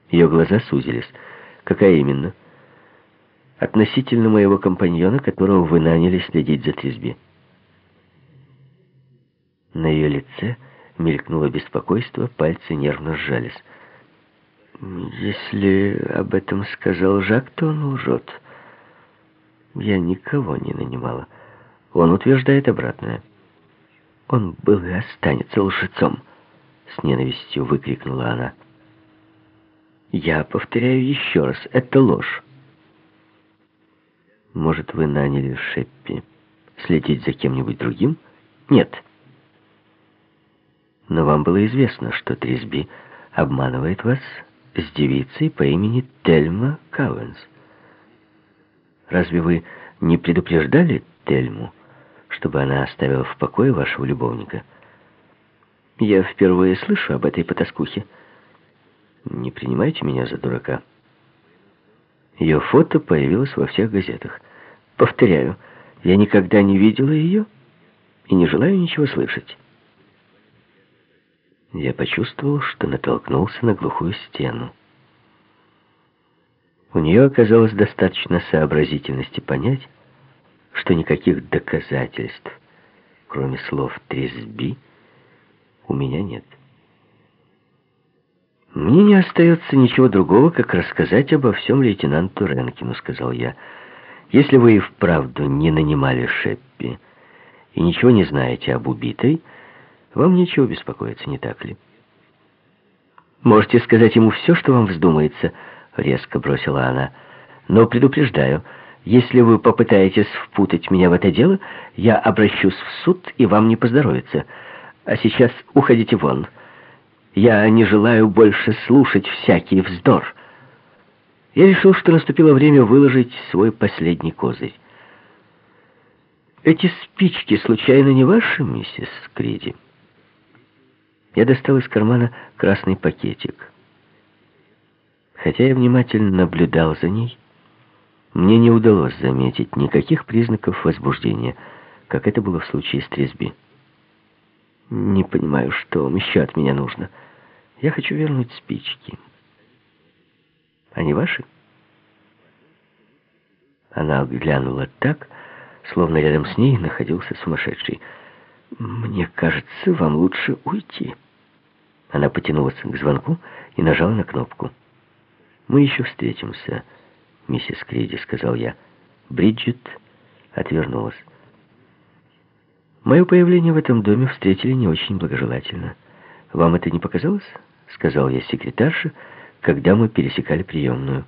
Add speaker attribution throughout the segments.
Speaker 1: Ее глаза сузились. «Какая именно?» «Относительно моего компаньона, которого вы наняли следить за Трисби». На ее лице мелькнуло беспокойство, пальцы нервно сжались. «Если об этом сказал Жак, то он лжет. Я никого не нанимала. Он утверждает обратное». «Он был и останется лжецом!» — с ненавистью выкрикнула она. «Я повторяю еще раз, это ложь. Может, вы наняли Шеппи следить за кем-нибудь другим?» «Нет». «Но вам было известно, что Трисби обманывает вас с девицей по имени Тельма Кауэнс. Разве вы не предупреждали Тельму, чтобы она оставила в покое вашего любовника?» «Я впервые слышу об этой потаскухе». «Не принимайте меня за дурака». Ее фото появилось во всех газетах. «Повторяю, я никогда не видела ее и не желаю ничего слышать». Я почувствовал, что натолкнулся на глухую стену. У нее оказалось достаточно сообразительности понять, что никаких доказательств, кроме слов Трисби, у меня нет. «Мне не остается ничего другого, как рассказать обо всем лейтенанту Ренкину», — сказал я. «Если вы и вправду не нанимали Шеппи и ничего не знаете об убитой, вам нечего беспокоиться, не так ли?» «Можете сказать ему все, что вам вздумается», — резко бросила она. «Но предупреждаю, если вы попытаетесь впутать меня в это дело, я обращусь в суд, и вам не поздоровится. А сейчас уходите вон. Я не желаю больше слушать всякий вздор». Я решил, что наступило время выложить свой последний козырь. «Эти спички случайно не ваши, миссис Криди?» Я достал из кармана красный пакетик. Хотя я внимательно наблюдал за ней, мне не удалось заметить никаких признаков возбуждения, как это было в случае с Трисби. «Не понимаю, что вам еще от меня нужно. Я хочу вернуть спички. Они ваши?» Она глянула так, словно рядом с ней находился сумасшедший. «Мне кажется, вам лучше уйти». Она потянулась к звонку и нажала на кнопку. «Мы еще встретимся, миссис Криди», — сказал я. Бриджит отвернулась. Мое появление в этом доме встретили не очень благожелательно. «Вам это не показалось?» — сказал я секретарше, когда мы пересекали приемную.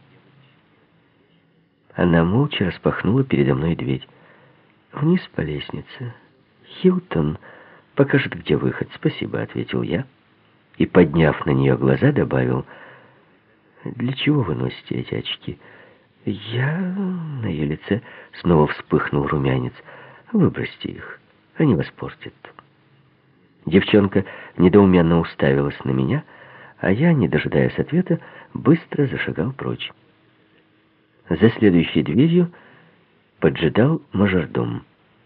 Speaker 1: Она молча распахнула передо мной дверь. «Вниз по лестнице. Хилтон покажет, где выход». «Спасибо», — ответил я. И, подняв на нее глаза, добавил: «Для чего вы носите эти очки?» Я... На ее лице снова вспыхнул румянец. «Выбросьте их, они вас портят». Девчонка недоуменно уставилась на меня, а я, не дожидаясь ответа, быстро зашагал прочь. За следующей дверью поджидал мажордом.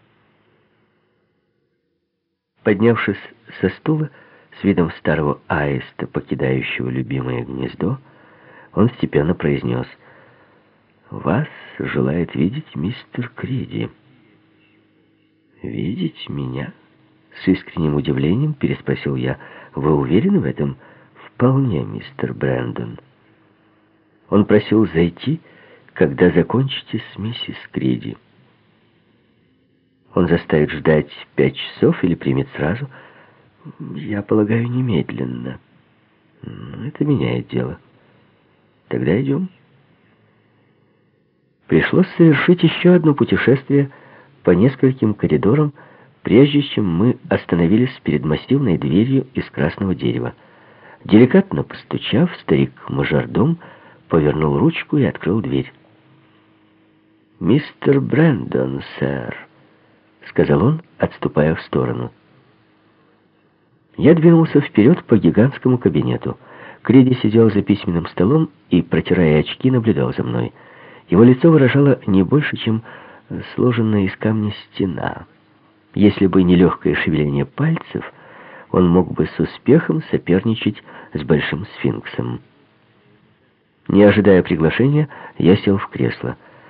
Speaker 1: Поднявшись со стула, с видом старого аиста, покидающего любимое гнездо, он степенно произнес: «Вас желает видеть мистер Криди». «Видеть меня?» С искренним удивлением переспросил я. «Вы уверены в этом?» «Вполне, мистер Брэндон. Он просил зайти, когда закончите с миссис Криди. Он заставит ждать 5 часов или примет сразу?» «Я полагаю, немедленно». «Это меняет дело. Тогда идем». Пришлось совершить еще одно путешествие по нескольким коридорам, прежде чем мы остановились перед массивной дверью из красного дерева. Деликатно постучав, старик-мажордом повернул ручку и открыл дверь. «Мистер Брэндон, сэр», — сказал он, отступая в сторону. Я двинулся вперед по гигантскому кабинету. Криди сидел за письменным столом и, протирая очки, наблюдал за мной. Его лицо выражало не больше, чем сложенная из камня стена. Если бы не легкое шевеление пальцев, он мог бы с успехом соперничать с большим сфинксом. Не ожидая приглашения, я сел в кресло.